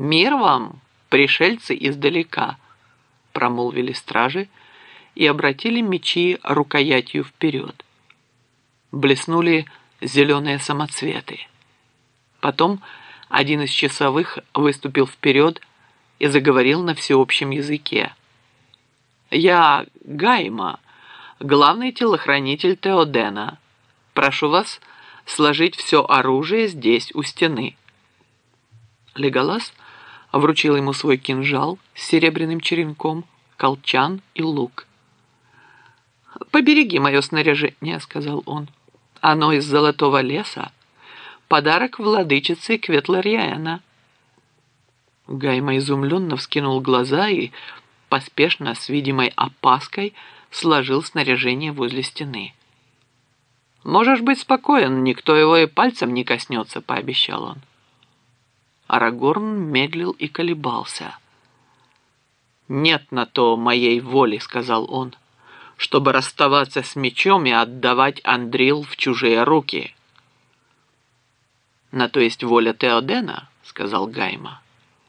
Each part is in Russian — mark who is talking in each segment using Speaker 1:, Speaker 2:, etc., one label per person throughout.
Speaker 1: «Мир вам, пришельцы издалека!» – промолвили стражи и обратили мечи рукоятью вперед. Блеснули зеленые самоцветы. Потом один из часовых выступил вперед и заговорил на всеобщем языке. «Я Гайма, главный телохранитель Теодена. Прошу вас сложить все оружие здесь, у стены». Леголас вручил ему свой кинжал с серебряным черенком, колчан и лук. «Побереги мое снаряжение», — сказал он. «Оно из золотого леса. Подарок владычицы Кветларьяна». Гайма изумленно вскинул глаза и поспешно, с видимой опаской, сложил снаряжение возле стены. «Можешь быть спокоен, никто его и пальцем не коснется», — пообещал он. Арагорн медлил и колебался. «Нет на то моей воли», — сказал он, «чтобы расставаться с мечом и отдавать Андрил в чужие руки». «На то есть воля Теодена», — сказал Гайма.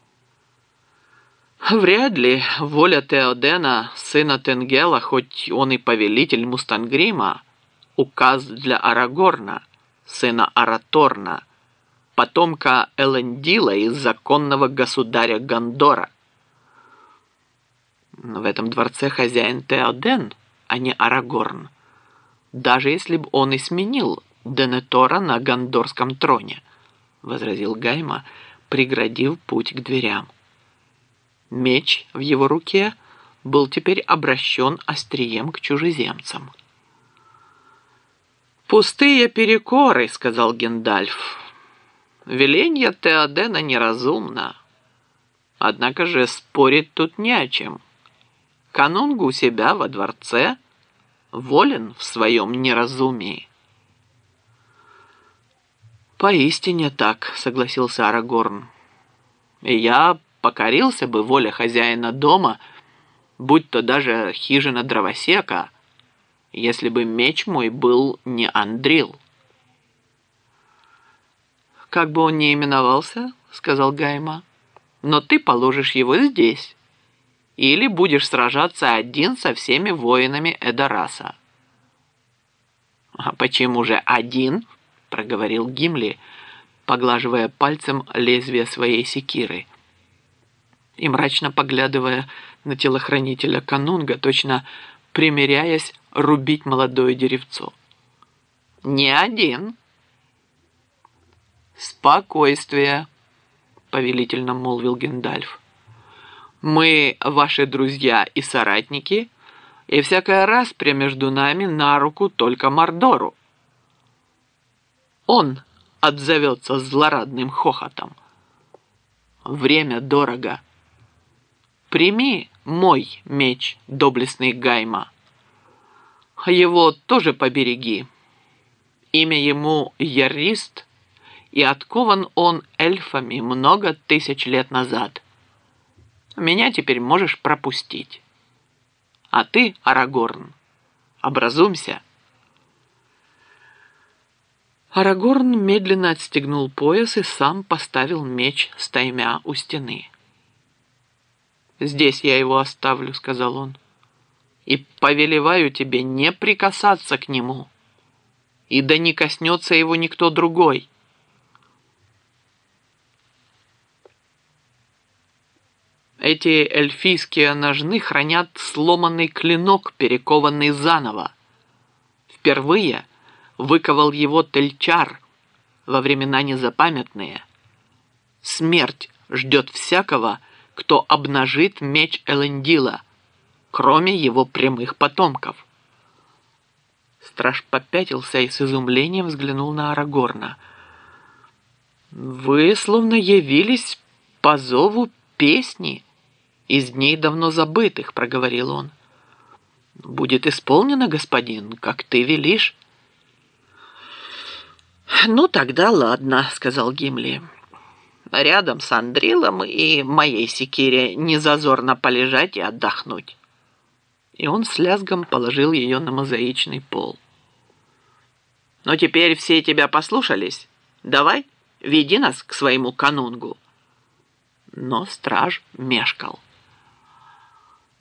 Speaker 1: «Вряд ли воля Теодена, сына Тенгела, хоть он и повелитель Мустангрима, указ для Арагорна, сына Араторна, потомка Элендила и законного государя Гондора. В этом дворце хозяин Теоден, а не Арагорн, даже если бы он и сменил Денетора на гондорском троне», — возразил Гайма, преградив путь к дверям. Меч в его руке был теперь обращен острием к чужеземцам. «Пустые перекоры», — сказал Гендальф. «Веленье Теодена неразумно. Однако же спорить тут не о чем. Канунг у себя во дворце волен в своем неразумии». «Поистине так», — согласился Арагорн. «И я покорился бы воле хозяина дома, будь то даже хижина дровосека, если бы меч мой был не Андрил». «Как бы он ни именовался, — сказал Гайма, — но ты положишь его здесь, или будешь сражаться один со всеми воинами Эдораса». «А почему же один?» — проговорил Гимли, поглаживая пальцем лезвие своей секиры и мрачно поглядывая на телохранителя Канунга, точно примиряясь рубить молодое деревцо. «Не один». «Спокойствие», — повелительно молвил Гендальф. «Мы ваши друзья и соратники, и всякая распря между нами на руку только Мордору. Он отзовется злорадным хохотом. Время дорого. Прими мой меч, доблестный Гайма. Его тоже побереги. Имя ему Яррист, и откован он эльфами много тысяч лет назад. Меня теперь можешь пропустить. А ты, Арагорн, образумся». Арагорн медленно отстегнул пояс и сам поставил меч стаймя у стены. «Здесь я его оставлю», — сказал он, — «и повелеваю тебе не прикасаться к нему, и да не коснется его никто другой». Эти эльфийские ножны хранят сломанный клинок, перекованный заново. Впервые выковал его Тельчар во времена незапамятные. Смерть ждет всякого, кто обнажит меч Элендила, кроме его прямых потомков. Страж попятился и с изумлением взглянул на Арагорна. «Вы словно явились по зову песни из дней давно забытых», — проговорил он. «Будет исполнено, господин, как ты велишь». «Ну, тогда ладно», — сказал Гимли. «Рядом с Андрилом и моей секире не зазорно полежать и отдохнуть». И он с лязгом положил ее на мозаичный пол. «Ну, теперь все тебя послушались. Давай, веди нас к своему канунгу». но страж мешкал.